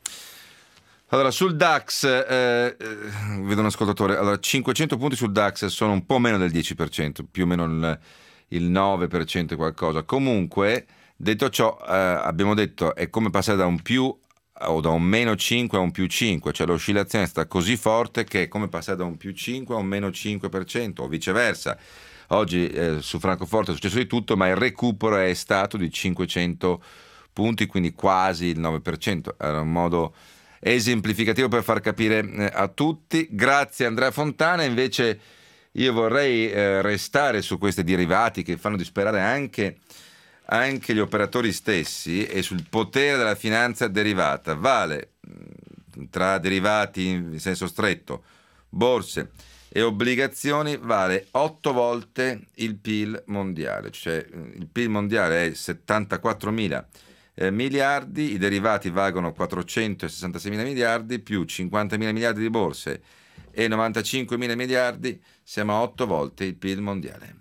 [SPEAKER 2] Allora, sul DAX, eh, eh, vedo un ascoltatore, allora cinquecento punti sul DAX sono un po' meno del dieci per cento, più o meno il, il nove per cento e qualcosa. Comunque, detto ciò, eh, abbiamo detto, è come passare da un più o da un meno cinque a un più cinque, cioè l'oscillazione sta così forte che è come passare da un più cinque a un meno cinque per cento o viceversa. Oggi eh, su Francoforte è successo di tutto, ma il recupero è stato di cinquecento punti, quindi quasi il nove per cento. Era un modo esemplificativo per far capire eh, a tutti. Grazie Andrea Fontana. Invece io vorrei eh, restare su questi derivati che fanno disperare anche, anche gli operatori stessi, e sul potere della finanza derivata. Vale tra derivati in senso stretto, borse e obbligazioni, vale otto volte il P I L mondiale, cioè il P I L mondiale è settantaquattromila eh, miliardi, i derivati valgono quattrocentosessantasei miliardi, più cinquantamila miliardi di borse e novantacinquemila miliardi, siamo a otto volte il P I L mondiale.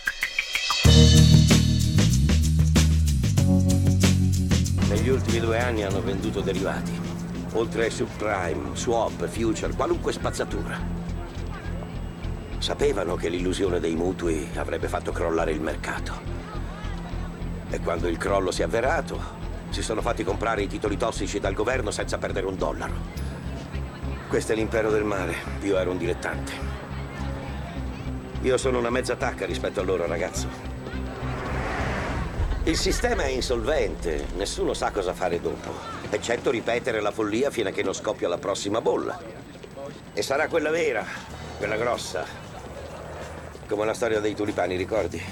[SPEAKER 6] Negli ultimi due anni hanno venduto derivati, oltre ai subprime, swap, future, qualunque spazzatura. Sapevano che l'illusione dei mutui avrebbe fatto crollare il mercato. E quando il crollo si è avverato, si sono fatti comprare i titoli tossici dal governo senza perdere un dollaro. Questo è l'impero del male. Io ero un dilettante. Io sono una mezza tacca rispetto a loro, ragazzo. Il sistema è insolvente, nessuno sa cosa fare dopo, eccetto ripetere la follia fino a che non scoppia la prossima bolla. E sarà quella vera, quella grossa. Come la storia dei tulipani, ricordi?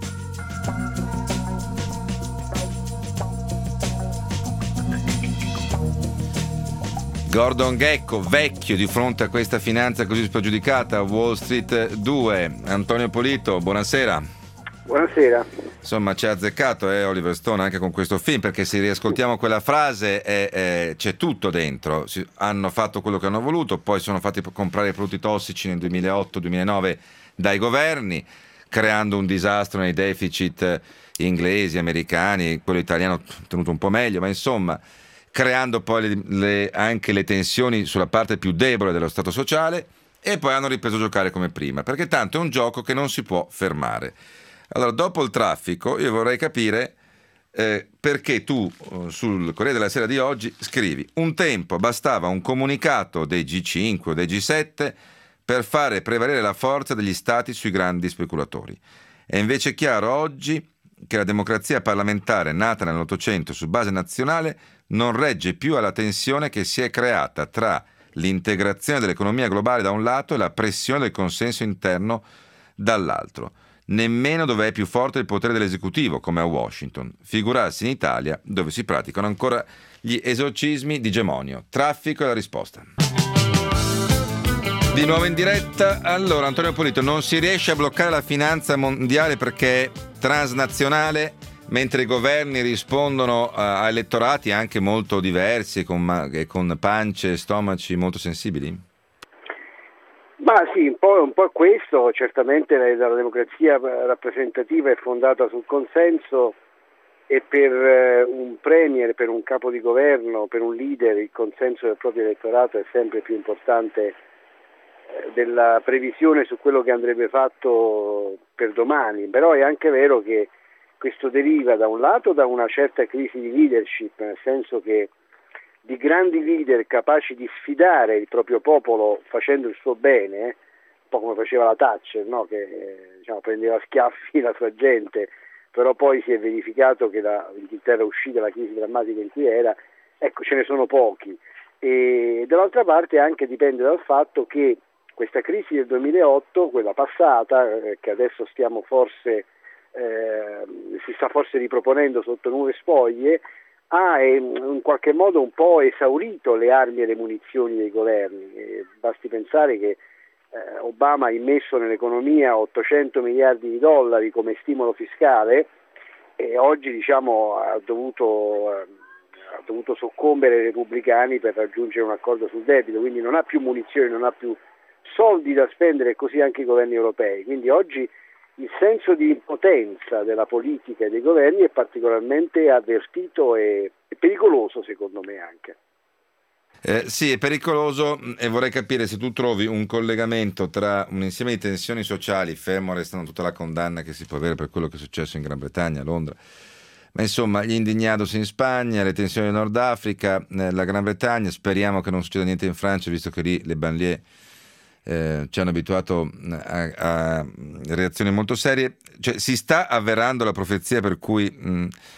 [SPEAKER 2] Gordon Gekko, vecchio di fronte a questa finanza così spregiudicata. Wall Street due. Antonio Polito, buonasera.
[SPEAKER 4] Buonasera.
[SPEAKER 2] Insomma, ci ha azzeccato eh, Oliver Stone anche con questo film, perché se riascoltiamo quella frase eh, eh, c'è tutto dentro. Si, hanno fatto quello che hanno voluto, poi sono fatti comprare prodotti tossici nel duemilaotto duemilanove dai governi, creando un disastro nei deficit inglesi, americani, quello italiano tenuto un po' meglio, ma insomma creando poi le, le, anche le tensioni sulla parte più debole dello Stato sociale, e poi hanno ripreso a giocare come prima, perché tanto è un gioco che non si può fermare. Allora, dopo il traffico, io vorrei capire eh, perché tu sul Corriere della Sera di oggi scrivi: un tempo bastava un comunicato dei G cinque o dei G sette per fare prevalere la forza degli stati sui grandi speculatori. È invece chiaro oggi che la democrazia parlamentare nata nell'Ottocento su base nazionale non regge più alla tensione che si è creata tra l'integrazione dell'economia globale da un lato e la pressione del consenso interno dall'altro. Nemmeno dove è più forte il potere dell'esecutivo, come a Washington. Figurarsi in Italia, dove si praticano ancora gli esorcismi di Gemonio. Traffico è la risposta. Di nuovo in diretta. Allora, Antonio Polito, non si riesce a bloccare la finanza mondiale perché è transnazionale, mentre i governi rispondono a elettorati anche molto diversi, con, con pance e stomaci molto sensibili?
[SPEAKER 4] Ma sì, un po', un po' questo. Certamente la, la democrazia rappresentativa è fondata sul consenso, e per eh, un premier, per un capo di governo, per un leader, il consenso del proprio elettorato è sempre più importante eh, della previsione su quello che andrebbe fatto per domani. Però è anche vero che questo deriva da un lato da una certa crisi di leadership, nel senso che di grandi leader capaci di sfidare il proprio popolo facendo il suo bene, un po' come faceva la Thatcher, no? Che eh, diciamo, prendeva a schiaffi la sua gente, però poi si è verificato che la, l'Inghilterra uscì dalla crisi drammatica in cui era. Ecco, ce ne sono pochi. E dall'altra parte anche dipende dal fatto che questa crisi del duemilaotto, quella passata, eh, che adesso stiamo forse eh, si sta forse riproponendo sotto nuove spoglie, ha in qualche modo un po' esaurito le armi e le munizioni dei governi. E basti pensare che eh, Obama ha immesso nell'economia ottocento miliardi di dollari come stimolo fiscale, e oggi diciamo ha dovuto, eh, ha dovuto soccombere ai repubblicani per raggiungere un accordo sul debito, quindi non ha più munizioni, non ha più soldi da spendere, e così anche i governi europei. Quindi oggi il senso di impotenza della politica e dei governi è particolarmente avvertito e, e pericoloso, secondo me anche.
[SPEAKER 2] Eh, sì, è pericoloso, e vorrei capire se tu trovi un collegamento tra un insieme di tensioni sociali, fermo restando tutta la condanna che si può avere per quello che è successo in Gran Bretagna, a Londra, ma insomma gli indignados in Spagna, le tensioni in Nord Africa, eh, la Gran Bretagna, speriamo che non succeda niente in Francia, visto che lì le banlieue Eh, ci hanno abituato a, a reazioni molto serie. Cioè, si sta avverando la profezia per cui mh,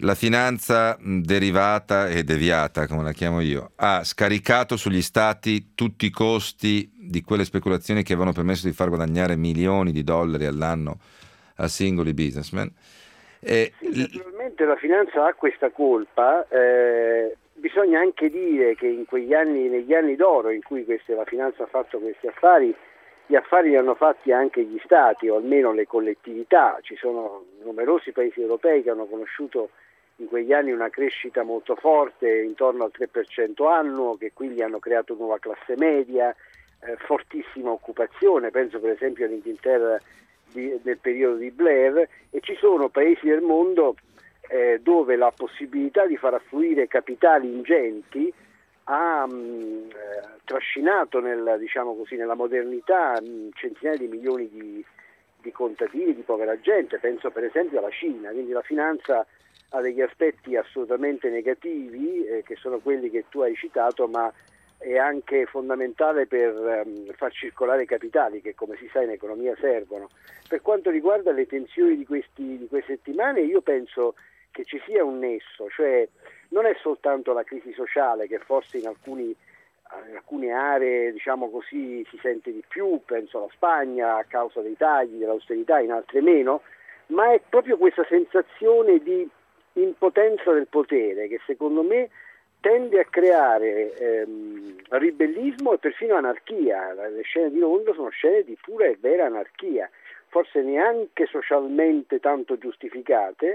[SPEAKER 2] la finanza derivata e deviata, come la chiamo io, ha scaricato sugli stati tutti i costi di quelle speculazioni che avevano permesso di far guadagnare milioni di dollari all'anno a singoli businessmen. E
[SPEAKER 7] sì, naturalmente la finanza ha questa colpa. Eh, bisogna anche dire che in quegli anni, negli anni d'oro in cui queste, la finanza ha fatto questi affari, gli affari li hanno fatti anche gli stati, o almeno le collettività. Ci sono numerosi paesi europei che hanno conosciuto in quegli anni una crescita molto forte, intorno al tre per cento annuo, che quindi hanno creato nuova classe media, eh, fortissima occupazione. Penso per esempio all'Inghilterra di, del periodo di Blair, e ci sono paesi del mondo eh, dove la possibilità di far affluire capitali ingenti ha mh, trascinato nel, diciamo così, nella modernità mh, centinaia di milioni di, di contadini, di povera gente. Penso per esempio alla Cina. Quindi la finanza ha degli aspetti assolutamente negativi, eh, che sono quelli che tu hai citato, ma è anche fondamentale per um, far circolare i capitali, che come si sa in economia servono. Per quanto riguarda le tensioni di, questi, di queste settimane, io penso che ci sia un nesso, cioè non è soltanto la crisi sociale che forse in, alcuni, in alcune aree, diciamo così, si sente di più, penso alla Spagna a causa dei tagli, dell'austerità, in altre meno, ma è proprio questa sensazione di impotenza del potere che secondo me tende a creare ehm, ribellismo e perfino anarchia. Le scene di Londra sono scene di pura e vera anarchia, forse neanche socialmente tanto giustificate,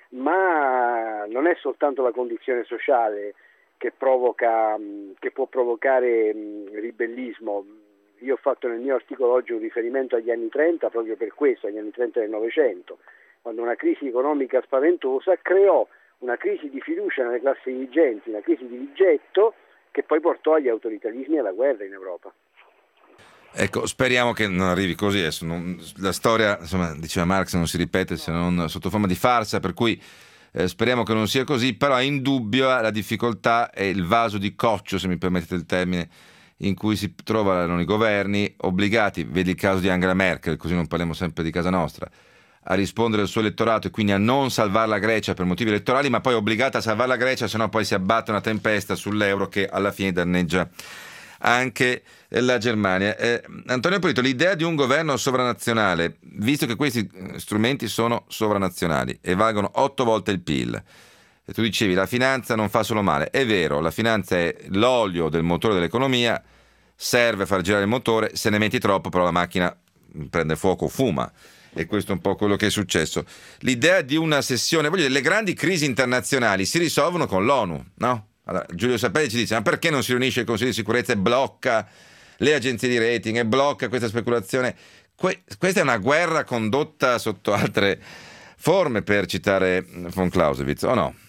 [SPEAKER 7] ma non è soltanto la condizione sociale che provoca, che può provocare ribellismo. Io ho fatto nel mio articolo oggi un riferimento agli anni trenta proprio per questo, agli anni trenta del Novecento, quando una crisi economica spaventosa creò una crisi di fiducia nelle classi dirigenti, una crisi di rigetto che poi portò agli autoritarismi e alla guerra in Europa.
[SPEAKER 2] Ecco, speriamo che non arrivi così. Adesso non, la storia, insomma, diceva Marx, non si ripete se non sotto forma di farsa, per cui eh, speriamo che non sia così, però è indubbio la difficoltà e il vaso di coccio, se mi permettete il termine, in cui si trovano i governi obbligati, vedi il caso di Angela Merkel, così non parliamo sempre di casa nostra, a rispondere al suo elettorato e quindi a non salvare la Grecia per motivi elettorali, ma poi obbligata a salvare la Grecia, sennò poi si abbatte una tempesta sull'euro che alla fine danneggia anche la Germania. Eh, Antonio Polito, l'idea di un governo sovranazionale, visto che questi strumenti sono sovranazionali e valgono otto volte il P I L, e tu dicevi la finanza non fa solo male, è vero, la finanza è l'olio del motore dell'economia, serve a far girare il motore, se ne metti troppo però la macchina prende fuoco, fuma. E questo è un po' quello che è successo. L'idea di una sessione, voglio dire, le grandi crisi internazionali si risolvono con l'ONU, no? Allora, Giulio Sapelli ci dice: ma perché non si riunisce il Consiglio di sicurezza e blocca le agenzie di rating e blocca questa speculazione? Que- questa è una guerra condotta sotto altre forme, per citare von Clausewitz, o no?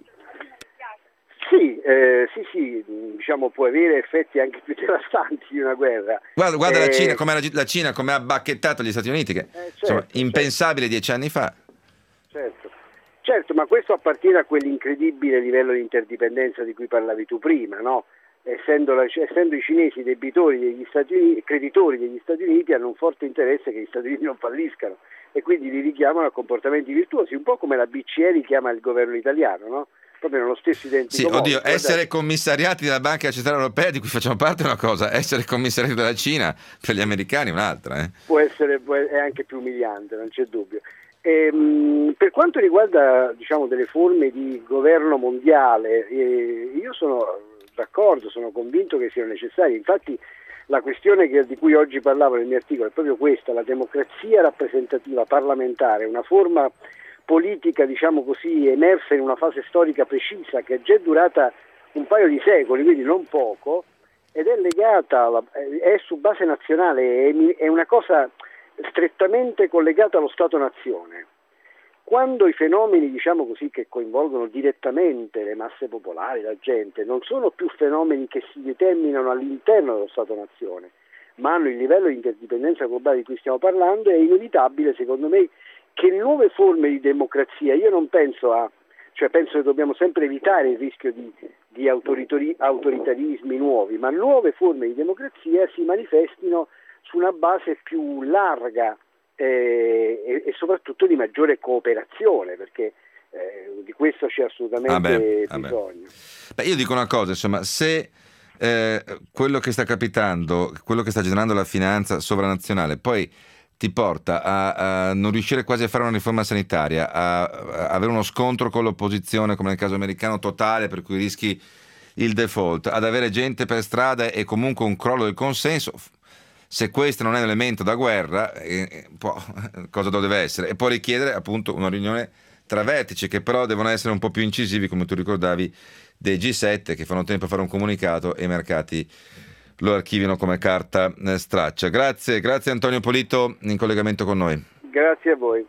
[SPEAKER 7] Sì, eh, sì, sì, diciamo può avere effetti anche più devastanti di una guerra.
[SPEAKER 2] Guarda, guarda
[SPEAKER 7] eh,
[SPEAKER 2] la Cina, come la Cina come ha bacchettato gli Stati Uniti, che
[SPEAKER 7] eh, certo,
[SPEAKER 2] insomma, impensabile
[SPEAKER 7] certo.
[SPEAKER 2] dieci anni fa.
[SPEAKER 7] Certo. Certo, ma questo appartiene a quell'incredibile livello di interdipendenza di cui parlavi tu prima, no? Essendo, la, essendo i cinesi debitori degli Stati Uniti, creditori degli Stati Uniti, hanno un forte interesse che gli Stati Uniti non falliscano e quindi li richiamano a comportamenti virtuosi, un po' come la B C E richiama il governo italiano, no? Proprio nello stesso identico
[SPEAKER 2] sì,
[SPEAKER 7] modo.
[SPEAKER 2] Oddio,
[SPEAKER 7] Guardate,
[SPEAKER 2] essere commissariati dalla Banca Centrale Europea, di cui facciamo parte, è una cosa, essere commissariati dalla Cina per gli americani è un'altra. Eh?
[SPEAKER 7] Può essere, può, è anche più umiliante, non c'è dubbio. Ehm, per quanto riguarda, diciamo, delle forme di governo mondiale, eh, io sono d'accordo, sono convinto che siano necessarie. Infatti la questione che, di cui oggi parlavo nel mio articolo è proprio questa: la democrazia rappresentativa parlamentare, una forma politica, diciamo così, emersa in una fase storica precisa che è già durata un paio di secoli, quindi non poco, ed è legata, alla, è su base nazionale, è, è una cosa strettamente collegata allo Stato-nazione. Quando i fenomeni, diciamo così, che coinvolgono direttamente le masse popolari, la gente, non sono più fenomeni che si determinano all'interno dello Stato-nazione, ma hanno il livello di interdipendenza globale di cui stiamo parlando, è inevitabile, secondo me, che nuove forme di democrazia, io non penso a, cioè penso che dobbiamo sempre evitare il rischio di, di autoritari, autoritarismi nuovi, ma nuove forme di democrazia si manifestino su una base più larga eh, e, e soprattutto di maggiore cooperazione, perché Eh, di questo c'è assolutamente
[SPEAKER 2] ah beh, ah
[SPEAKER 7] bisogno.
[SPEAKER 2] Beh. Beh, io dico una cosa, insomma, se eh, quello che sta capitando, quello che sta generando la finanza sovranazionale, poi ti porta a, a non riuscire quasi a fare una riforma sanitaria, a, a avere uno scontro con l'opposizione, come nel caso americano, totale, per cui rischi il default, ad avere gente per strada e comunque un crollo del consenso. Se questo non è un elemento da guerra, eh, può, cosa deve essere? E può richiedere appunto una riunione tra vertici, che però devono essere un po' più incisivi, come tu ricordavi, dei G sette, che fanno tempo a fare un comunicato e i mercati lo archiviano come carta eh, straccia. Grazie, grazie Antonio Polito in collegamento con noi.
[SPEAKER 7] Grazie a voi.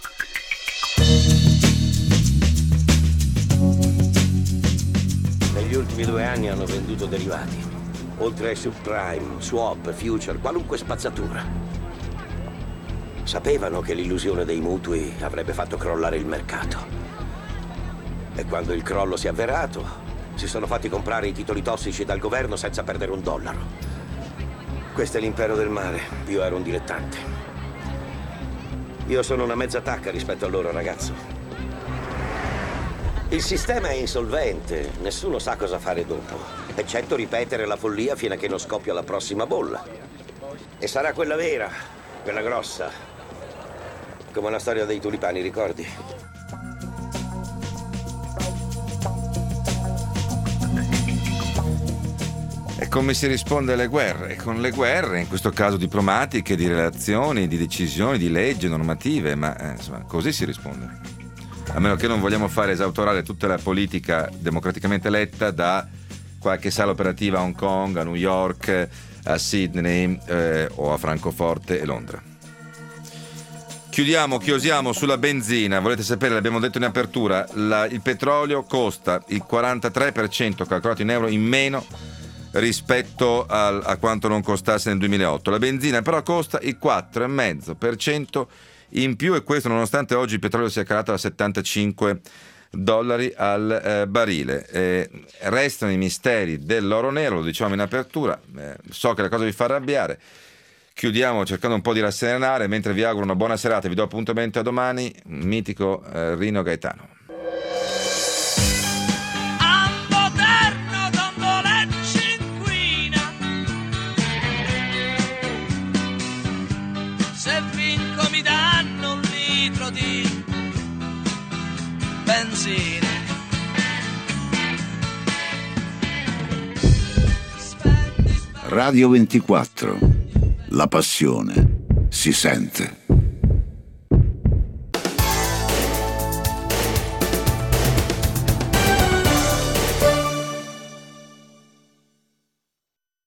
[SPEAKER 6] Negli ultimi due anni hanno venduto derivati, oltre ai subprime, swap, future, qualunque spazzatura. Sapevano che l'illusione dei mutui avrebbe fatto crollare il mercato. E quando il crollo si è avverato, si sono fatti comprare i titoli tossici dal governo senza perdere un dollaro. Questo è l'impero del mare. Io ero un dilettante. Io sono una mezza tacca rispetto a loro, ragazzo. Il sistema è insolvente. Nessuno sa cosa fare dopo, eccetto ripetere la follia fino a che non scoppia la prossima bolla. E sarà quella vera, quella grossa. Come la storia dei tulipani, ricordi?
[SPEAKER 2] E come si risponde alle guerre? Con le guerre, in questo caso diplomatiche, di relazioni, di decisioni, di leggi, normative, ma eh, insomma, così si risponde. A meno che non vogliamo fare esautorare tutta la politica democraticamente eletta da qualche sala operativa a Hong Kong, a New York, a Sydney eh, o a Francoforte e Londra. Chiudiamo, chiosiamo sulla benzina. Volete sapere, l'abbiamo detto in apertura, la, il petrolio costa il quarantatré per cento calcolato in euro in meno rispetto al, a quanto non costasse nel duemilaotto. La benzina però costa il quattro virgola cinque per cento in più, e questo nonostante oggi il petrolio sia calato a settantacinque dollari al eh, barile. Eh, restano i misteri dell'oro nero, lo diciamo in apertura. Eh, so che la cosa vi fa arrabbiare. Chiudiamo cercando un po' di rasserenare, mentre vi auguro una buona serata. Vi do appuntamento a domani. Mitico eh, Rino Gaetano.
[SPEAKER 8] Se vinco mi danno un litro di benzina.
[SPEAKER 1] Radio ventiquattro. La passione si sente.